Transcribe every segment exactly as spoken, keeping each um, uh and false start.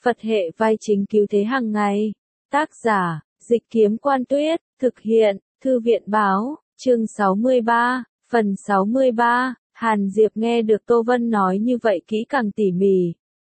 Phật hệ vai chính cứu thế hàng ngày. Tác giả, Dịch Kiếm Quan Tuyết, thực hiện, Thư viện Báo, chương sáu mươi ba, phần sáu mươi ba, Hàn Diệp nghe được Tô Vân nói như vậy kỹ càng tỉ mỉ.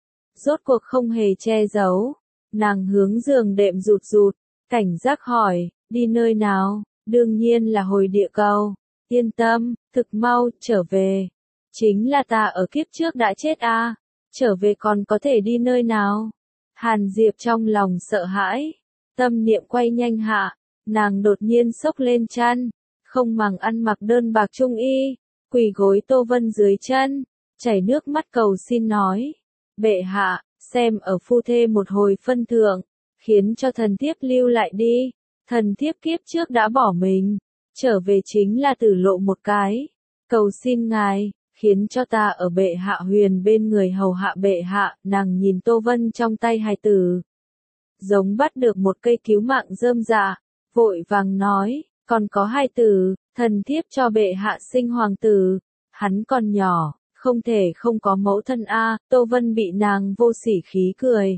Rốt cuộc không hề che giấu, nàng hướng giường đệm rụt rụt, cảnh giác hỏi, đi nơi nào, đương nhiên là hồi địa cầu, yên tâm, thực mau, trở về. Chính là ta ở kiếp trước đã chết a, à? Trở về còn có thể đi nơi nào? Hàn Diệp trong lòng sợ hãi, tâm niệm quay nhanh hạ, nàng đột nhiên xốc lên chăn, không màng ăn mặc đơn bạc trung y, quỳ gối Tô Vân dưới chân, chảy nước mắt cầu xin nói, bệ hạ, xem ở phu thê một hồi phân thượng, khiến cho thần thiếp lưu lại đi, thần thiếp kiếp trước đã bỏ mình, trở về chính là tử lộ một cái, cầu xin ngài, khiến cho ta ở bệ hạ huyền bên người hầu hạ bệ hạ. Nàng nhìn Tô Vân trong tay hài tử, giống bắt được một cây cứu mạng rơm rạ, vội vàng nói, còn có hai tử, thần thiếp cho bệ hạ sinh hoàng tử, hắn còn nhỏ, không thể không có mẫu thân a. Tô Vân bị nàng vô sỉ khí cười.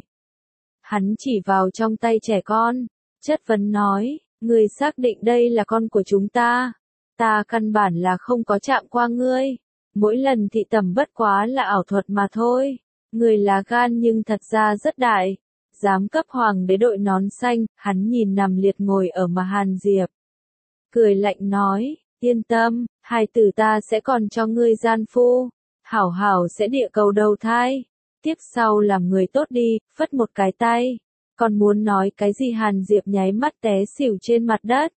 Hắn chỉ vào trong tay trẻ con, chất vấn nói, ngươi xác định đây là con của chúng ta, ta căn bản là không có chạm qua ngươi. Mỗi lần thị tầm bất quá là ảo thuật mà thôi, người lá gan nhưng thật ra rất đại, dám cấp hoàng đế đội nón xanh. Hắn nhìn nằm liệt ngồi ở mà Hàn Diệp, cười lạnh nói, yên tâm, hài tử ta sẽ còn cho ngươi gian phu, hảo hảo sẽ địa cầu đầu thai, tiếp sau làm người tốt đi, phất một cái tay, còn muốn nói cái gì? Hàn Diệp nháy mắt té xỉu trên mặt đất.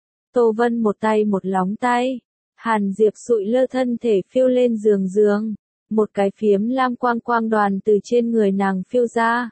Tô Vân một tay một lóng tay. Hàn Diệp sụi lơ thân thể phiêu lên giường giường, một cái phiếm lam quang quang đoàn từ trên người nàng phiêu ra.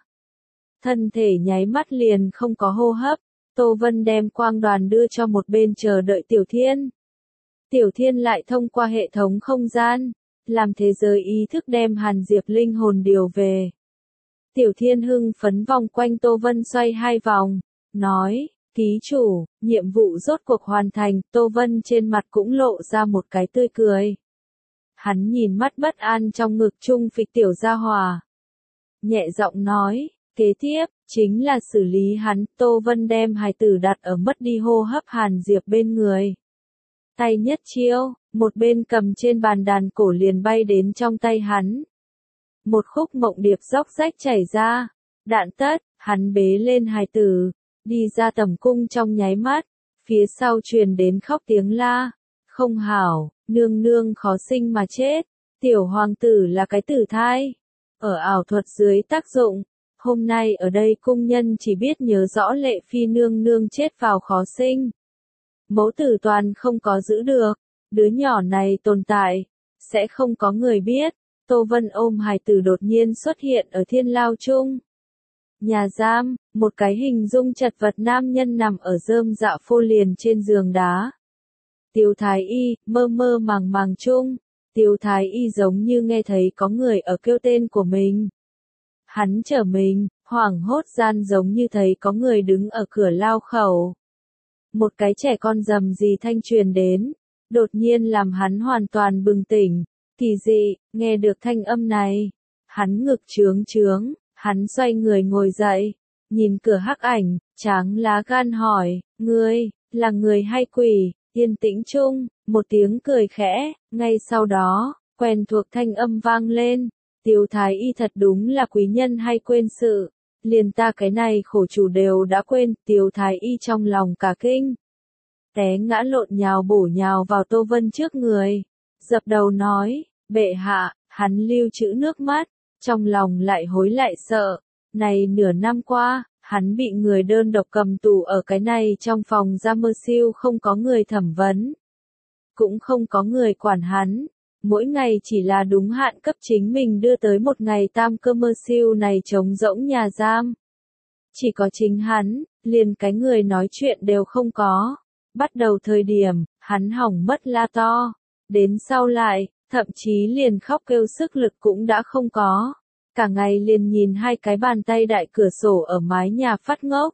Thân thể nháy mắt liền không có hô hấp, Tô Vân đem quang đoàn đưa cho một bên chờ đợi Tiểu Thiên. Tiểu Thiên lại thông qua hệ thống không gian, làm thế giới ý thức đem Hàn Diệp linh hồn điều về. Tiểu Thiên hưng phấn vòng quanh Tô Vân xoay hai vòng, nói, ký chủ, nhiệm vụ rốt cuộc hoàn thành. Tô Vân trên mặt cũng lộ ra một cái tươi cười. Hắn nhìn mắt bất an trong ngực chung phịch tiểu gia hòa, nhẹ giọng nói, kế tiếp, chính là xử lý hắn. Tô Vân đem hài tử đặt ở mất đi hô hấp Hàn Diệp bên người. Tay nhất chiêu, một bên cầm trên bàn đàn cổ liền bay đến trong tay hắn. Một khúc mộng điệp róc rách chảy ra, đạn tất, hắn bế lên hài tử, đi ra tầm cung trong nháy mắt, phía sau truyền đến khóc tiếng la, không hảo, nương nương khó sinh mà chết, tiểu hoàng tử là cái tử thai, ở ảo thuật dưới tác dụng, hôm nay ở đây cung nhân chỉ biết nhớ rõ Lệ Phi nương nương chết vào khó sinh. Mẫu tử toàn không có giữ được, đứa nhỏ này tồn tại, sẽ không có người biết. Tô Vân ôm hài tử đột nhiên xuất hiện ở thiên lao chung. Nhà giam, một cái hình dung chật vật nam nhân nằm ở rơm rạ phô liền trên giường đá. Tiêu Thái Y, mơ mơ màng màng chung, Tiêu Thái Y giống như nghe thấy có người ở kêu tên của mình. Hắn trở mình, hoảng hốt gian giống như thấy có người đứng ở cửa lao khẩu. Một cái trẻ con rầm rì thanh truyền đến, đột nhiên làm hắn hoàn toàn bừng tỉnh, kỳ dị, nghe được thanh âm này. Hắn ngực trướng trướng. Hắn xoay người ngồi dậy, nhìn cửa hắc ảnh, tráng lá gan hỏi, ngươi, là người hay quỷ? Yên tĩnh chung, một tiếng cười khẽ, ngay sau đó, quen thuộc thanh âm vang lên, Tiêu Thái Y thật đúng là quý nhân hay quên sự, liền ta cái này khổ chủ đều đã quên. Tiêu Thái Y trong lòng cả kinh, té ngã lộn nhào bổ nhào vào Tô Vân trước người, dập đầu nói, bệ hạ. Hắn lưu trữ nước mắt, trong lòng lại hối lại sợ, này nửa năm qua, hắn bị người đơn độc cầm tù ở cái này trong phòng giam mơ siêu, không có người thẩm vấn, cũng không có người quản hắn, mỗi ngày chỉ là đúng hạn cấp chính mình đưa tới một ngày tam cơ mơ siêu này trống rỗng nhà giam. Chỉ có chính hắn, liền cái người nói chuyện đều không có. Bắt đầu thời điểm, hắn hỏng mất la to, đến sau lại, thậm chí liền khóc kêu sức lực cũng đã không có. Cả ngày liền nhìn hai cái bàn tay đại cửa sổ ở mái nhà phát ngốc.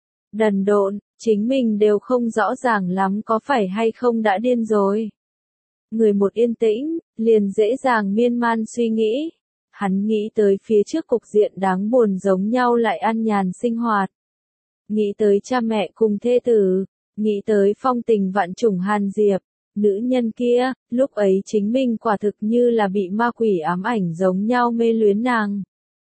Đần độn, chính mình đều không rõ ràng lắm có phải hay không đã điên rồi. Người một yên tĩnh, liền dễ dàng miên man suy nghĩ. Hắn nghĩ tới phía trước cục diện đáng buồn giống nhau lại an nhàn sinh hoạt. Nghĩ tới cha mẹ cùng thê tử, nghĩ tới phong tình vạn trùng Hàn Diệp, nữ nhân kia, lúc ấy chính mình quả thực như là bị ma quỷ ám ảnh giống nhau mê luyến nàng.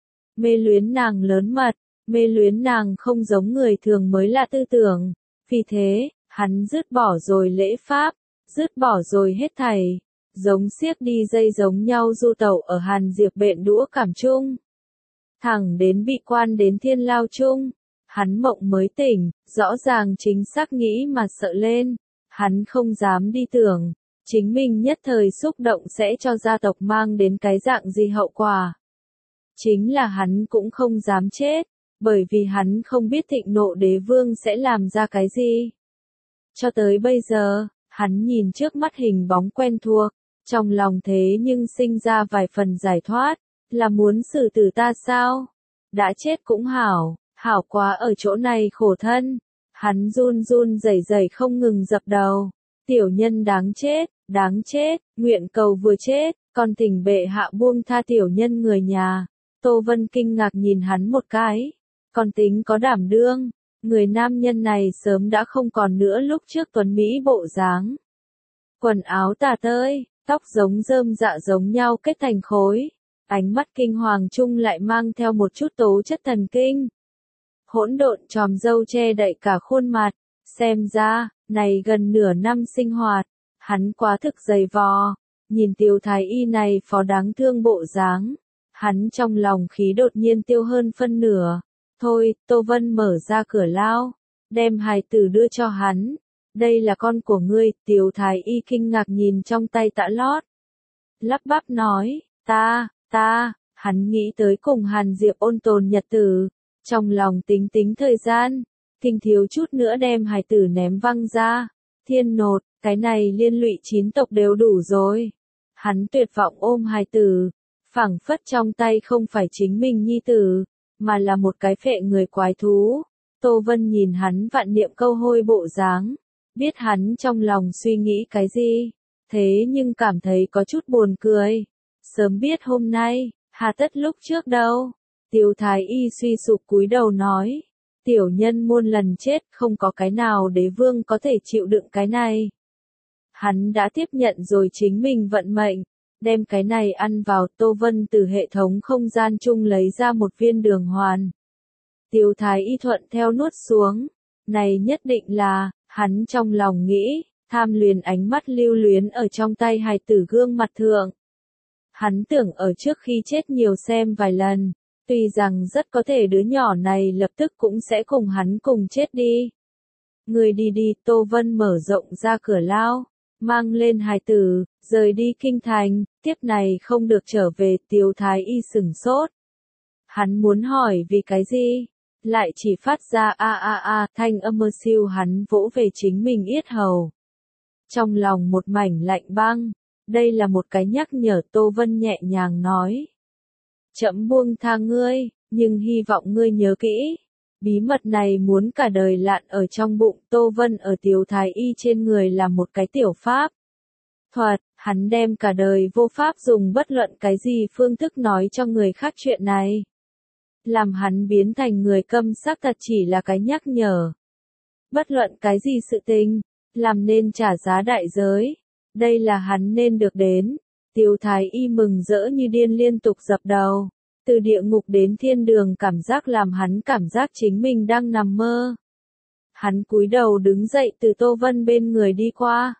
Mê luyến nàng lớn mật, mê luyến nàng không giống người thường mới lạ tư tưởng, vì thế, hắn dứt bỏ rồi lễ pháp, dứt bỏ rồi hết thảy, giống xiếc đi dây giống nhau du tẩu ở Hàn Diệp bện đũa cảm chung. Thẳng đến bị quan đến thiên lao chung, hắn mộng mới tỉnh, rõ ràng chính xác nghĩ mà sợ lên, hắn không dám đi tưởng, chính mình nhất thời xúc động sẽ cho gia tộc mang đến cái dạng gì hậu quả. Chính là hắn cũng không dám chết, bởi vì hắn không biết thịnh nộ đế vương sẽ làm ra cái gì. Cho tới bây giờ, hắn nhìn trước mắt hình bóng quen thuộc, trong lòng thế nhưng sinh ra vài phần giải thoát, là muốn xử tử ta sao? Đã chết cũng hảo, hảo quá ở chỗ này khổ thân. Hắn run run rẩy rẩy không ngừng dập đầu. Tiểu nhân đáng chết, đáng chết, nguyện cầu vừa chết, còn thỉnh bệ hạ buông tha tiểu nhân người nhà. Tô Vân kinh ngạc nhìn hắn một cái, còn tính có đảm đương, người nam nhân này sớm đã không còn nữa lúc trước tuấn Mỹ bộ dáng. Quần áo tả tơi, tóc giống rơm dạ giống nhau kết thành khối, ánh mắt kinh hoàng chung lại mang theo một chút tố chất thần kinh. Hỗn độn tròm râu che đậy cả khuôn mặt, xem ra, này gần nửa năm sinh hoạt, hắn quá thực dày vò, nhìn Tiêu Thái Y này phó đáng thương bộ dáng, hắn trong lòng khí đột nhiên tiêu hơn phân nửa. Thôi, Tô Vân mở ra cửa lao, đem hài tử đưa cho hắn. Đây là con của ngươi, Tiêu Thái Y kinh ngạc nhìn trong tay tã lót. Lắp bắp nói, ta, ta, hắn nghĩ tới cùng Hàn Diệp ôn tồn nhật tử, trong lòng tính tính thời gian, kinh thiếu chút nữa đem hài tử ném văng ra. Thiên nột, cái này liên lụy chín tộc đều đủ rồi. Hắn tuyệt vọng ôm hài tử, phảng phất trong tay không phải chính mình nhi tử, mà là một cái phệ người quái thú. Tô Vân nhìn hắn vạn niệm câu hôi bộ dáng, biết hắn trong lòng suy nghĩ cái gì, thế nhưng cảm thấy có chút buồn cười. Sớm biết hôm nay, hà tất lúc trước đâu. Tiêu Thái Y suy sụp cúi đầu nói, tiểu nhân muôn lần chết không có cái nào đế vương có thể chịu đựng cái này. Hắn đã tiếp nhận rồi chính mình vận mệnh, đem cái này ăn vào. Tô Vân từ hệ thống không gian chung lấy ra một viên đường hoàn. Tiêu Thái Y thuận theo nuốt xuống, này nhất định là, hắn trong lòng nghĩ, tham luyến ánh mắt lưu luyến ở trong tay hài tử gương mặt thượng. Hắn tưởng ở trước khi chết nhiều xem vài lần, tuy rằng rất có thể đứa nhỏ này lập tức cũng sẽ cùng hắn cùng chết đi. Người đi đi, Tô Vân mở rộng ra cửa lao, mang lên hài tử, rời đi kinh thành, tiếp này không được trở về. Tiêu Thái Y sửng sốt. Hắn muốn hỏi vì cái gì, lại chỉ phát ra a a a thanh âm mơ siêu. Hắn vỗ về chính mình yết hầu. Trong lòng một mảnh lạnh băng, đây là một cái nhắc nhở. Tô Vân nhẹ nhàng nói. Chậm buông tha ngươi, nhưng hy vọng ngươi nhớ kỹ. Bí mật này muốn cả đời lạn ở trong bụng. Tô Vân ở Tiêu Thái Y trên người là một cái tiểu pháp thuật, hắn đem cả đời vô pháp dùng bất luận cái gì phương thức nói cho người khác chuyện này. Làm hắn biến thành người câm xác thật chỉ là cái nhắc nhở. Bất luận cái gì sự tình, làm nên trả giá đại giới. Đây là hắn nên được đến. Tiêu Thái Y mừng rỡ như điên liên tục dập đầu. Từ địa ngục đến thiên đường cảm giác làm hắn cảm giác chính mình đang nằm mơ. Hắn cúi đầu đứng dậy từ Tô Vân bên người đi qua.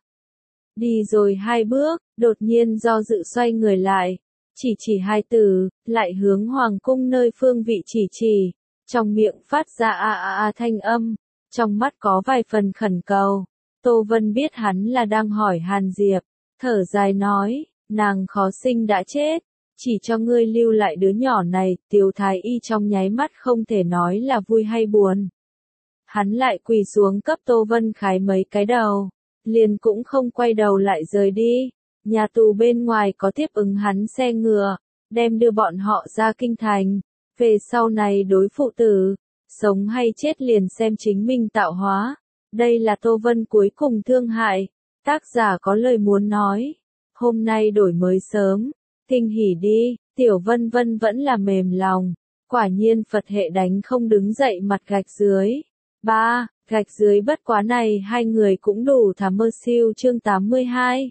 Đi rồi hai bước, đột nhiên do dự xoay người lại. Chỉ chỉ hai từ, lại hướng hoàng cung nơi phương vị chỉ chỉ. Trong miệng phát ra a a a thanh âm. Trong mắt có vài phần khẩn cầu. Tô Vân biết hắn là đang hỏi Hàn Diệp. Thở dài nói, nàng khó sinh đã chết. Chỉ cho ngươi lưu lại đứa nhỏ này. Tiêu Thái Y trong nháy mắt không thể nói là vui hay buồn. Hắn lại quỳ xuống cấp Tô Vân khái mấy cái đầu, liền cũng không quay đầu lại rời đi. Nhà tù bên ngoài có tiếp ứng hắn xe ngựa, đem đưa bọn họ ra kinh thành. Về sau này đối phụ tử, sống hay chết liền xem chính mình tạo hóa. Đây là Tô Vân cuối cùng thương hại. Tác giả có lời muốn nói. Hôm nay đổi mới sớm, kinh hỉ đi, Tiểu Vân Vân vẫn là mềm lòng. Quả nhiên Phật hệ đánh không đứng dậy mặt gạch dưới. Ba, gạch dưới bất quá này hai người cũng đủ thả mơ siêu chương tám mươi hai.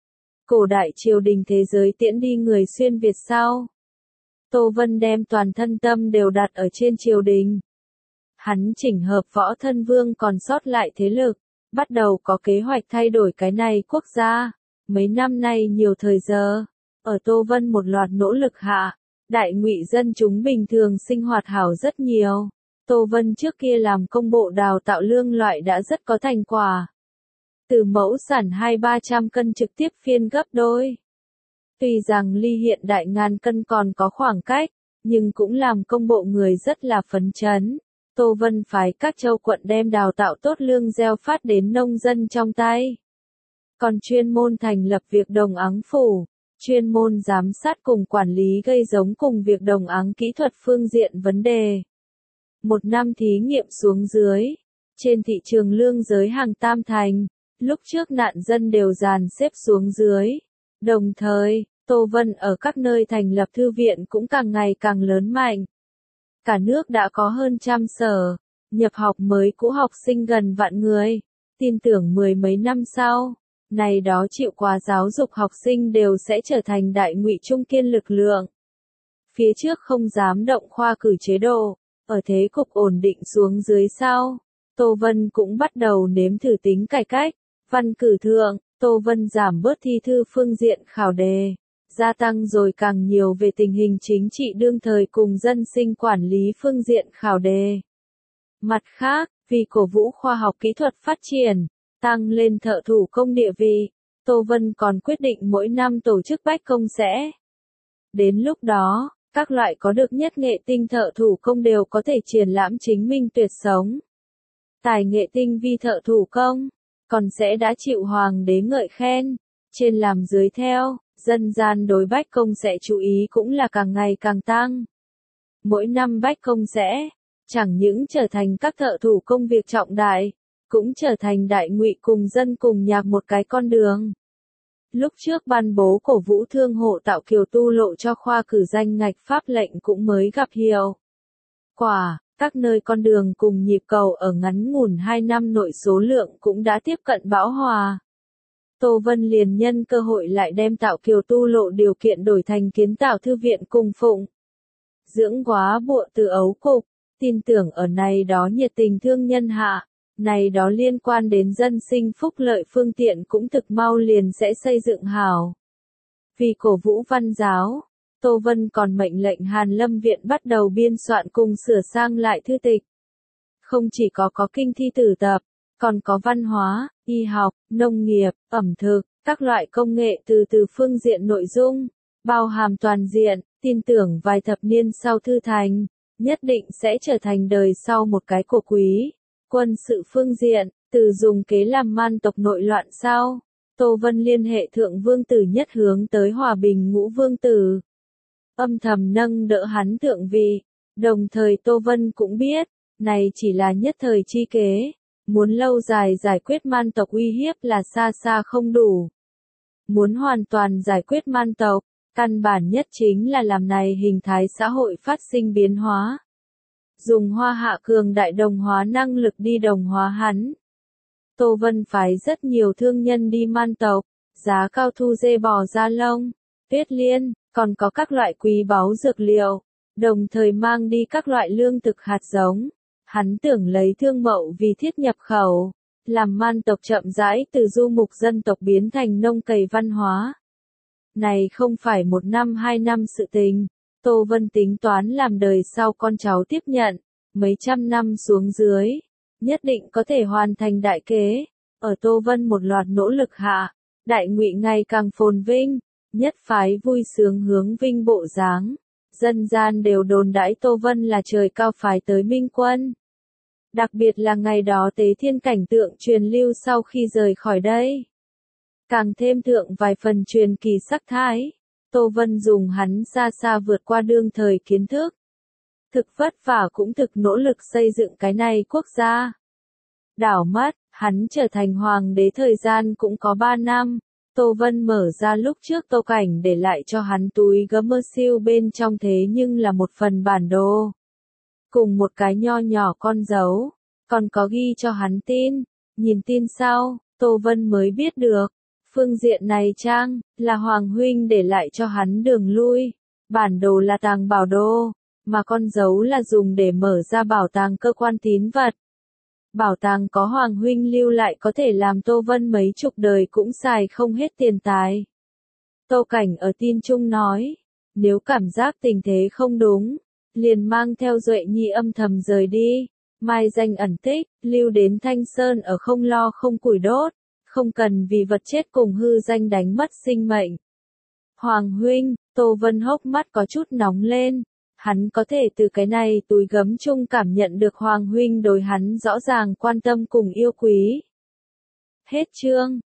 Cổ đại triều đình thế giới tiễn đi người xuyên Việt sau. Tô Vân đem toàn thân tâm đều đặt ở trên triều đình. Hắn chỉnh hợp võ thân vương còn sót lại thế lực, bắt đầu có kế hoạch thay đổi cái này quốc gia. Mấy năm nay nhiều thời giờ, ở Tô Vân một loạt nỗ lực hạ, đại ngụy dân chúng bình thường sinh hoạt hảo rất nhiều. Tô Vân trước kia làm công bộ đào tạo lương loại đã rất có thành quả. Từ mẫu sản hai ba trăm cân trực tiếp phiên gấp đôi. Tuy rằng ly hiện đại ngàn cân còn có khoảng cách, nhưng cũng làm công bộ người rất là phấn chấn. Tô Vân phái các châu quận đem đào tạo tốt lương gieo phát đến nông dân trong tay. Còn chuyên môn thành lập việc đồng áng phủ, chuyên môn giám sát cùng quản lý gây giống cùng việc đồng áng kỹ thuật phương diện vấn đề. Một năm thí nghiệm xuống dưới, trên thị trường lương giới hàng tam thành, lúc trước nạn dân đều dàn xếp xuống dưới. Đồng thời, Tô Vân ở các nơi thành lập thư viện cũng càng ngày càng lớn mạnh. Cả nước đã có hơn trăm sở, nhập học mới cũ học sinh gần vạn người. Tin tưởng mười mấy năm sau, này đó chịu quá giáo dục học sinh đều sẽ trở thành đại ngụy trung kiên lực lượng. Phía trước không dám động khoa cử chế độ, ở thế cục ổn định xuống dưới sau, Tô Vân cũng bắt đầu nếm thử tính cải cách. Văn cử thượng, Tô Vân giảm bớt thi thư phương diện khảo đề, gia tăng rồi càng nhiều về tình hình chính trị đương thời cùng dân sinh quản lý phương diện khảo đề. Mặt khác, vì cổ vũ khoa học kỹ thuật phát triển, tăng lên thợ thủ công địa vị, Tô Vân còn quyết định mỗi năm tổ chức bách công sẽ. Đến lúc đó, các loại có được nhất nghệ tinh thợ thủ công đều có thể triển lãm chính minh tuyệt sống. Tài nghệ tinh vi thợ thủ công, còn sẽ đã chịu hoàng đế ngợi khen, trên làm dưới theo, dân gian đối bách công sẽ chú ý cũng là càng ngày càng tăng. Mỗi năm bách công sẽ, chẳng những trở thành các thợ thủ công việc trọng đại, cũng trở thành đại ngụy cùng dân cùng nhạc một cái con đường. Lúc trước ban bố cổ vũ thương hộ tạo kiều tu lộ cho khoa cử danh ngạch pháp lệnh cũng mới gặp hiệu quả. Các nơi con đường cùng nhịp cầu ở ngắn ngủn hai năm nội số lượng cũng đã tiếp cận bão hòa. Tô Vân liền nhân cơ hội lại đem tạo kiều tu lộ điều kiện đổi thành kiến tạo thư viện cùng phụng. Dưỡng quá bụa từ ấu cục, tin tưởng ở này đó nhiệt tình thương nhân hạ, này đó liên quan đến dân sinh phúc lợi phương tiện cũng thực mau liền sẽ xây dựng hảo. Vì cổ vũ văn giáo, Tô Vân còn mệnh lệnh Hàn Lâm Viện bắt đầu biên soạn cùng sửa sang lại thư tịch. Không chỉ có có kinh thi tử tập, còn có văn hóa, y học, nông nghiệp, ẩm thực, các loại công nghệ từ từ phương diện nội dung, bao hàm toàn diện, tin tưởng vài thập niên sau thư thành, nhất định sẽ trở thành đời sau một cái cổ quý. Quân sự phương diện, từ dùng kế làm man tộc nội loạn sau, Tô Vân liên hệ thượng vương tử nhất hướng tới hòa bình ngũ vương tử. Âm thầm nâng đỡ hắn thượng vị, đồng thời Tô Vân cũng biết, này chỉ là nhất thời chi kế, muốn lâu dài giải quyết man tộc uy hiếp là xa xa không đủ. Muốn hoàn toàn giải quyết man tộc, căn bản nhất chính là làm này hình thái xã hội phát sinh biến hóa. Dùng hoa hạ cường đại đồng hóa năng lực đi đồng hóa hắn. Tô Vân phái rất nhiều thương nhân đi man tộc, giá cao thu dê bò da lông, tuyết liên, còn có các loại quý báu dược liệu, đồng thời mang đi các loại lương thực hạt giống. Hắn tưởng lấy thương mậu vì thiết nhập khẩu, làm man tộc chậm rãi từ du mục dân tộc biến thành nông cày văn hóa. Này không phải một năm hai năm sự tình, Tô Vân tính toán làm đời sau con cháu tiếp nhận, mấy trăm năm xuống dưới, nhất định có thể hoàn thành đại kế. Ở Tô Vân một loạt nỗ lực hạ, đại ngụy ngày càng phồn vinh, nhất phái vui sướng hướng vinh bộ dáng. Dân gian đều đồn đãi Tô Vân là trời cao phái tới minh quân. Đặc biệt là ngày đó tế thiên cảnh tượng truyền lưu sau khi rời khỏi đây. Càng thêm thượng vài phần truyền kỳ sắc thái. Tô Vân dùng hắn xa xa vượt qua đương thời kiến thức. Thực vất vả cũng thực nỗ lực xây dựng cái này quốc gia. Đảo mắt, hắn trở thành hoàng đế thời gian cũng có ba năm. Tô Vân mở ra lúc trước Tô Cảnh để lại cho hắn túi gấm mơ siêu bên trong thế nhưng là một phần bản đồ. Cùng một cái nho nhỏ con dấu, còn có ghi cho hắn tin. Nhìn tin sau, Tô Vân mới biết được. Phương diện này trang, là Hoàng Huynh để lại cho hắn đường lui. Bản đồ là tàng bảo đồ, mà con dấu là dùng để mở ra bảo tàng cơ quan tín vật. Bảo tàng có Hoàng Huynh lưu lại có thể làm Tô Vân mấy chục đời cũng xài không hết tiền tài. Tô Cảnh ở tin chung nói, nếu cảm giác tình thế không đúng, liền mang theo Duệ Nhi âm thầm rời đi, mai danh ẩn tích, lưu đến Thanh Sơn ở không lo không củi đốt, không cần vì vật chết cùng hư danh đánh mất sinh mệnh. Hoàng Huynh, Tô Vân hốc mắt có chút nóng lên. Hắn có thể từ cái này túi gấm chung cảm nhận được Hoàng Huynh đối hắn rõ ràng quan tâm cùng yêu quý. Hết chương.